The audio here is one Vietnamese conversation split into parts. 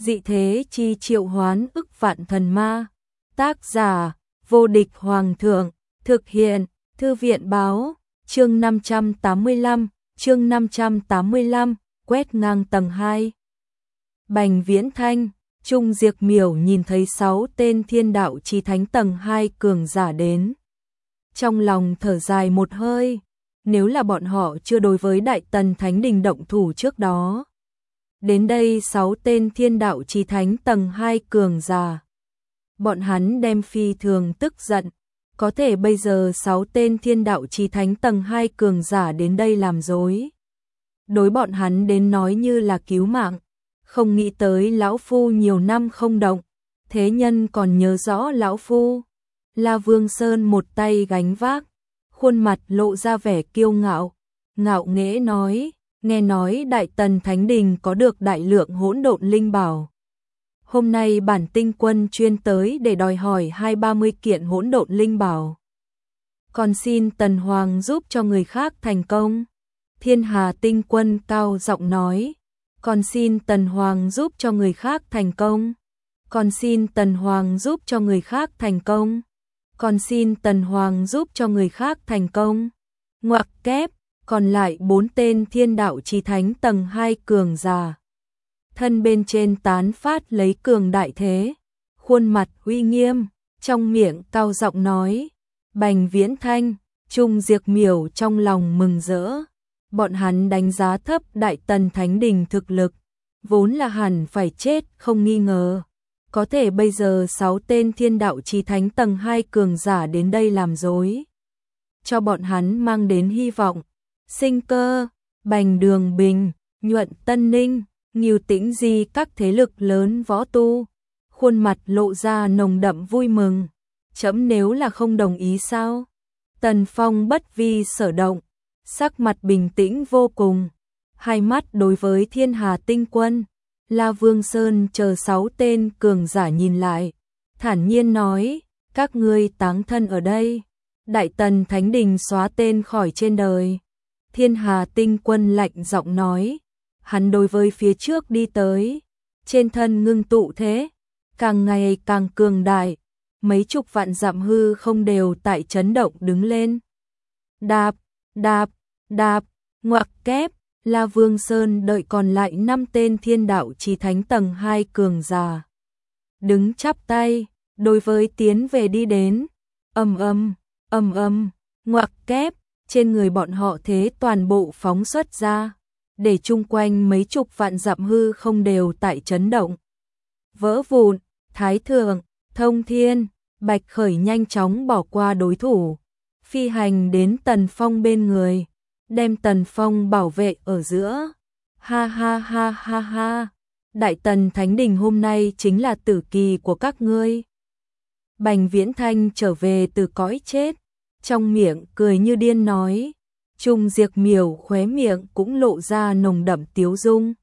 Dị thế chi triệu hoán ức vạn thần ma. Tác giả, vô địch hoàng thượng. Thực hiện, thư viện báo. Chương 585, quét ngang tầng 2. Bành Viễn Thanh, Trung Diệp Miểu nhìn thấy 6 tên thiên đạo chí thánh tầng 2 cường giả đến. Trong lòng thở dài một hơi, nếu là bọn họ chưa đối với Đại Tần Thánh Đình động thủ trước đó. Đến đây 6 tên thiên đạo chí thánh tầng 2 cường giả. Bọn hắn đem phi thường tức giận, có thể bây giờ 6 tên thiên đạo chí thánh tầng 2 cường giả đến đây làm dối. Đối bọn hắn đến nói như là cứu mạng, không nghĩ tới lão phu nhiều năm không động, thế nhân còn nhớ rõ lão phu. La Vương Sơn một tay gánh vác, khuôn mặt lộ ra vẻ kiêu ngạo, ngạo nghễ nói, nghe nói Đại Tần Thánh Đình có được đại lượng hỗn độn linh bảo. Hôm nay bản tinh quân chuyên tới để đòi hỏi 20-30 kiện hỗn độn linh bảo. Còn xin Tần Hoàng giúp cho người khác thành công. Thiên Hà tinh quân cao giọng nói, còn xin Tần Hoàng giúp cho người khác thành công. Còn xin Tần Hoàng giúp cho người khác thành công. Còn xin Tần Hoàng giúp cho người khác thành công. Ngoặc kép, còn lại 4 tên thiên đạo chí thánh tầng 2 cường giả. Thân bên trên tán phát lấy cường đại thế, khuôn mặt uy nghiêm, trong miệng cao giọng nói, Bành Viễn Thanh, Trung Diệp Miểu trong lòng mừng rỡ. Bọn hắn đánh giá thấp Đại Tần Thánh Đình thực lực, vốn là hẳn phải chết không nghi ngờ. Có thể bây giờ 6 tên thiên đạo chí thánh tầng 2 cường giả đến đây làm dối, cho bọn hắn mang đến hy vọng. Sinh Cơ, Bành Đường Bình, Nhuận Tân Ninh, Ngưu Tĩnh Di các thế lực lớn võ tu, khuôn mặt lộ ra nồng đậm vui mừng. Chấm nếu là không đồng ý sao? Tần Phong bất vi sở động, sắc mặt bình tĩnh vô cùng, hai mắt đối với Thiên Hà tinh quân, La Vương Sơn chờ 6 tên cường giả nhìn lại, thản nhiên nói, các ngươi táng thân ở đây, Đại Tần Thánh Đình xóa tên khỏi trên đời. Thiên Hà tinh quân lạnh giọng nói, hắn đối với phía trước đi tới, trên thân ngưng tụ thế, càng ngày càng cường đại, mấy chục vạn dặm hư không đều tại chấn động đứng lên. Đạp, đạp, đạp, ngoặc kép, La Vương Sơn đợi còn lại 5 tên thiên đạo chí thánh tầng 2 cường giả. Đứng chắp tay, đối với tiến về đi đến, ầm ầm, ngoặc kép, trên người bọn họ thế toàn bộ phóng xuất ra, để chung quanh mấy chục vạn dặm hư không đều tại chấn động. Vỡ vụn, Thái Thượng, Thông Thiên, Bạch Khởi nhanh chóng bỏ qua đối thủ, phi hành đến Tần Phong bên người, đem Tần Phong bảo vệ ở giữa. Ha ha ha ha ha, Đại Tần Thánh Đình hôm nay chính là tử kỳ của các ngươi. Bành Viễn Thanh trở về từ cõi chết, trong miệng cười như điên nói, Trung Diệp Miểu khóe miệng cũng lộ ra nồng đậm tiếu dung.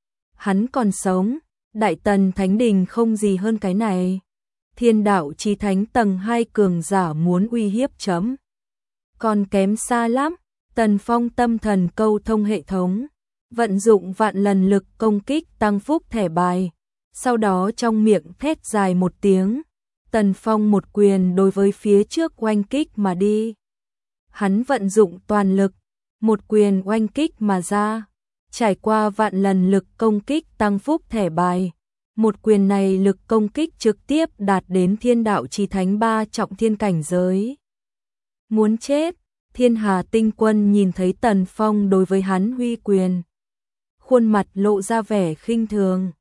Hắn còn sống, Đại Tần Thánh Đình không gì hơn cái này. Thiên đạo chí thánh tầng 2 cường giả muốn uy hiếp chấm, còn kém xa lắm. Tần Phong tâm thần câu thông hệ thống, vận dụng vạn lần lực công kích tăng phúc thẻ bài, sau đó trong miệng thét dài một tiếng, Tần Phong một quyền đối với phía trước oanh kích mà đi. Hắn vận dụng toàn lực, một quyền oanh kích mà ra, trải qua vạn lần lực công kích tăng phúc thẻ bài. Một quyền này lực công kích trực tiếp đạt đến thiên đạo chí thánh 3 trọng thiên cảnh giới. Muốn chết, Thiên Hà tinh quân nhìn thấy Tần Phong đối với hắn huy quyền, khuôn mặt lộ ra vẻ khinh thường.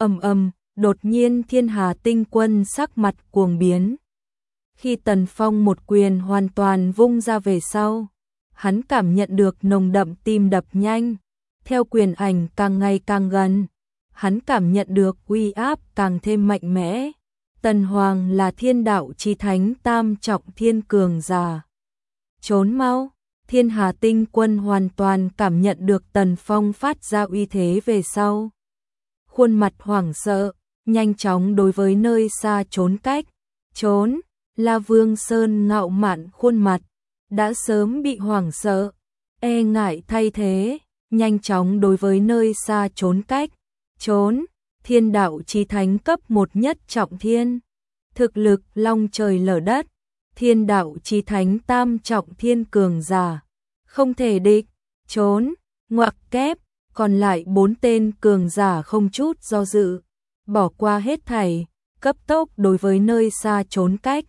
Đột nhiên Thiên Hà tinh quân sắc mặt cuồng biến. Khi Tần Phong một quyền hoàn toàn vung ra về sau, hắn cảm nhận được nồng đậm tim đập nhanh, theo quyền ảnh càng ngày càng gần, hắn cảm nhận được uy áp càng thêm mạnh mẽ. Tần Hoàng là thiên đạo chí thánh tam trọng thiên cường giả. Trốn mau, Thiên Hà tinh quân hoàn toàn cảm nhận được Tần Phong phát ra uy thế về sau. Khuôn mặt hoảng sợ, nhanh chóng đối với nơi xa trốn cách. Trốn, La Vương Sơn ngạo mạn khuôn mặt, đã sớm bị hoảng sợ, e ngại thay thế, nhanh chóng đối với nơi xa trốn cách. Trốn, Thiên đạo chí thánh cấp 1 nhất trọng thiên. Thực lực long trời lở đất. Thiên đạo chí thánh tam trọng thiên cường giả. Không thể địch. Trốn. Ngoặc kép. Còn lại 4 tên cường giả không chút do dự. Bỏ qua hết thảy. Cấp tốc đối với nơi xa trốn cách.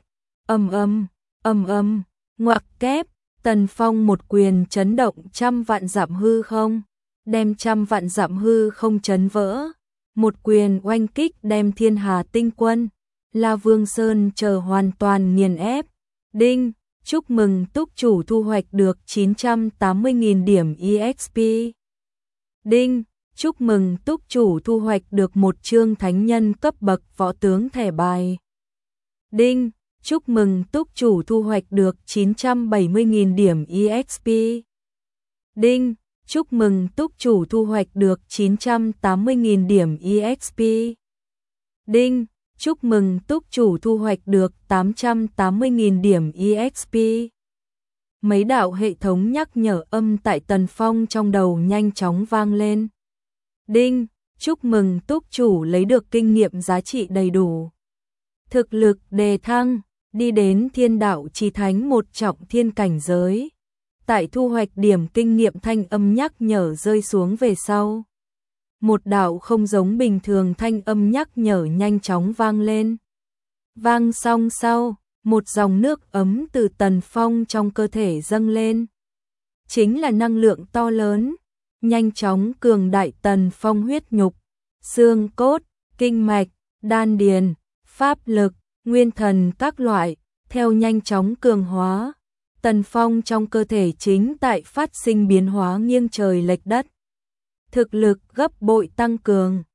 Ngoặc kép. Tần Phong một quyền chấn động 100 vạn dặm hư không. Đem 100 vạn dặm hư không chấn vỡ. Một quyền oanh kích đem Thiên Hà tinh quân, La Vương Sơn chờ hoàn toàn nghiền ép. Đinh, chúc mừng túc chủ thu hoạch được 980.000 điểm EXP. Đinh, chúc mừng túc chủ thu hoạch được một chương thánh nhân cấp bậc võ tướng thẻ bài. Đinh, chúc mừng túc chủ thu hoạch được 970.000 điểm EXP. Đinh, chúc mừng túc chủ thu hoạch được 980.000 điểm EXP. Đinh, chúc mừng túc chủ thu hoạch được 880.000 điểm EXP. Mấy đạo hệ thống nhắc nhở âm tại Tần Phong trong đầu nhanh chóng vang lên. Đinh, chúc mừng túc chủ lấy được kinh nghiệm giá trị đầy đủ. Thực lực đề thăng, đi đến thiên đạo chí thánh 1 trọng thiên cảnh giới. Tại thu hoạch điểm kinh nghiệm thanh âm nhắc nhở rơi xuống về sau. Một đạo không giống bình thường thanh âm nhắc nhở nhanh chóng vang lên. Vang xong sau, một dòng nước ấm từ Tần Phong trong cơ thể dâng lên. Chính là năng lượng to lớn, nhanh chóng cường đại Tần Phong huyết nhục, xương cốt, kinh mạch, đan điền, pháp lực, nguyên thần các loại, theo nhanh chóng cường hóa. Tần Phong trong cơ thể chính tại phát sinh biến hóa nghiêng trời lệch đất. Thực lực gấp bội tăng cường.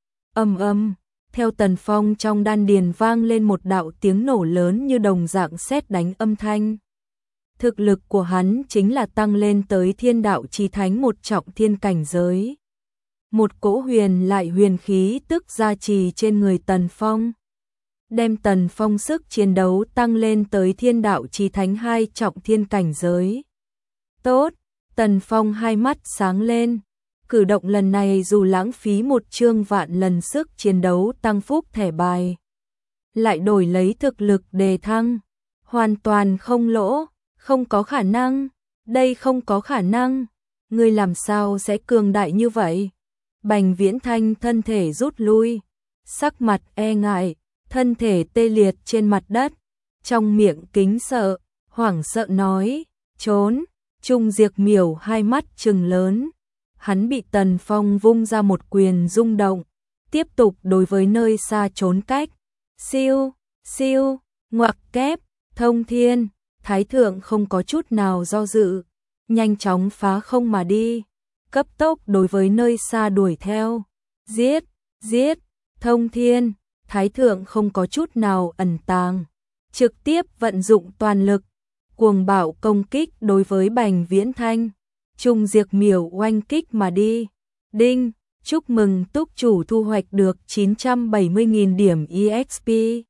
Theo Tần Phong trong đan điền vang lên một đạo tiếng nổ lớn như đồng dạng sét đánh âm thanh. Thực lực của hắn chính là tăng lên tới thiên đạo chí thánh 1 trọng thiên cảnh giới. Một cỗ huyền lại huyền khí tức gia trì trên người Tần Phong. Đem Tần Phong sức chiến đấu tăng lên tới thiên đạo chí thánh 2 trọng thiên cảnh giới. Tốt, Tần Phong hai mắt sáng lên. Cử động lần này dù lãng phí 1 chương vạn lần sức chiến đấu tăng phúc thẻ bài, lại đổi lấy thực lực đề thăng, hoàn toàn không lỗ, không có khả năng, đây không có khả năng, ngươi làm sao sẽ cường đại như vậy? Bành Viễn Thanh thân thể rút lui, sắc mặt e ngại, thân thể tê liệt trên mặt đất, trong miệng kính sợ, hoảng sợ nói, trốn. Trung Diệp Miểu hai mắt trừng lớn. Hắn bị Tần Phong vung ra một quyền rung động, tiếp tục đối với nơi xa trốn cách. Siêu, siêu, ngoặc kép, thông thiên, Thái thượng không có chút nào do dự, nhanh chóng phá không mà đi, cấp tốc đối với nơi xa đuổi theo. Giết, giết, thông thiên, Thái thượng không có chút nào ẩn tàng, trực tiếp vận dụng toàn lực, cuồng bạo công kích đối với Bành Viễn Thanh. Trung Diệp Miểu oanh kích mà đi. Đinh, chúc mừng túc chủ thu hoạch được 970.000 điểm EXP.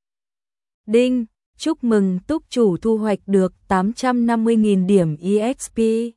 Đinh, chúc mừng túc chủ thu hoạch được 850.000 điểm EXP.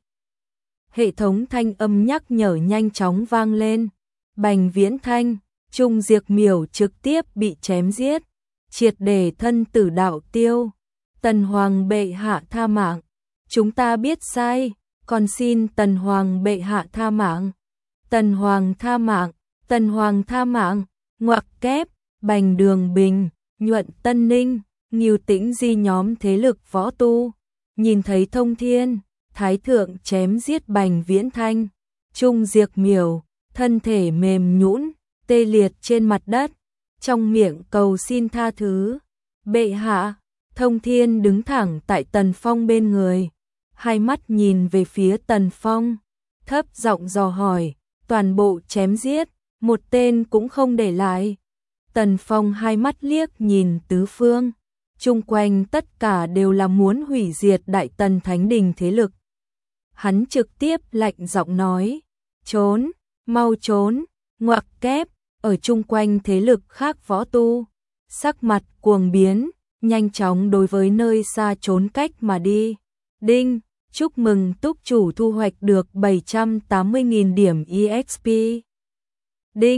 Hệ thống thanh âm nhắc nhở nhanh chóng vang lên. Bành Viễn Thanh, Trung Diệp Miểu trực tiếp bị chém giết, triệt để thân tử đạo tiêu. Tần Hoàng bệ hạ tha mạng. Chúng ta biết sai. Còn xin Tần Hoàng bệ hạ tha mạng. Tần Hoàng tha mạng, Tần Hoàng tha mạng, ngoặc kép, Bành Đường Bình, Nhuận Tân Ninh, Ngưu Tĩnh Di nhóm thế lực võ tu. Nhìn thấy thông thiên, Thái thượng chém giết Bành Viễn Thanh. Trung Diệp Miểu, thân thể mềm nhũn, tê liệt trên mặt đất, trong miệng cầu xin tha thứ. Bệ hạ, thông thiên đứng thẳng tại Tần Phong bên người. Hai mắt nhìn về phía Tần Phong, thấp giọng dò hỏi, toàn bộ chém giết, một tên cũng không để lại. Tần Phong hai mắt liếc nhìn tứ phương, chung quanh tất cả đều là muốn hủy diệt Đại Tần Thánh Đình thế lực. Hắn trực tiếp lạnh giọng nói, trốn, mau trốn, ngoặc kép, ở chung quanh thế lực khác võ tu. Sắc mặt cuồng biến, nhanh chóng đối với nơi xa trốn cách mà đi. Đinh, chúc mừng túc chủ thu hoạch được 780.000 điểm EXP. Đinh,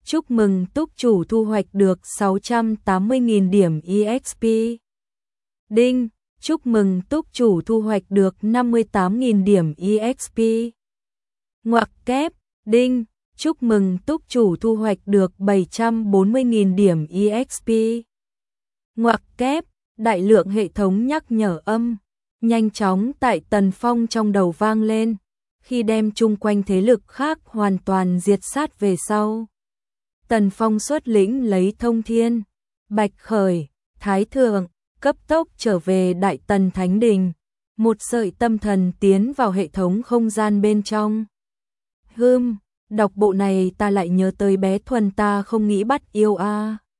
chúc mừng túc chủ thu hoạch được 680.000 điểm EXP. Đinh, chúc mừng túc chủ thu hoạch được 58.000 điểm EXP. Ngoặc kép, đinh, chúc mừng túc chủ thu hoạch được 740.000 điểm EXP. Ngoặc kép, đại lượng hệ thống nhắc nhở âm nhanh chóng tại Tần Phong trong đầu vang lên, khi đem chung quanh thế lực khác hoàn toàn diệt sát về sau. Tần Phong xuất lĩnh lấy Thông Thiên, Bạch Khởi, Thái Thượng, cấp tốc trở về Đại Tần Thánh Đình, một sợi tâm thần tiến vào hệ thống không gian bên trong. Đọc bộ này ta lại nhớ tới bé Thuần ta không nghĩ bắt yêu a.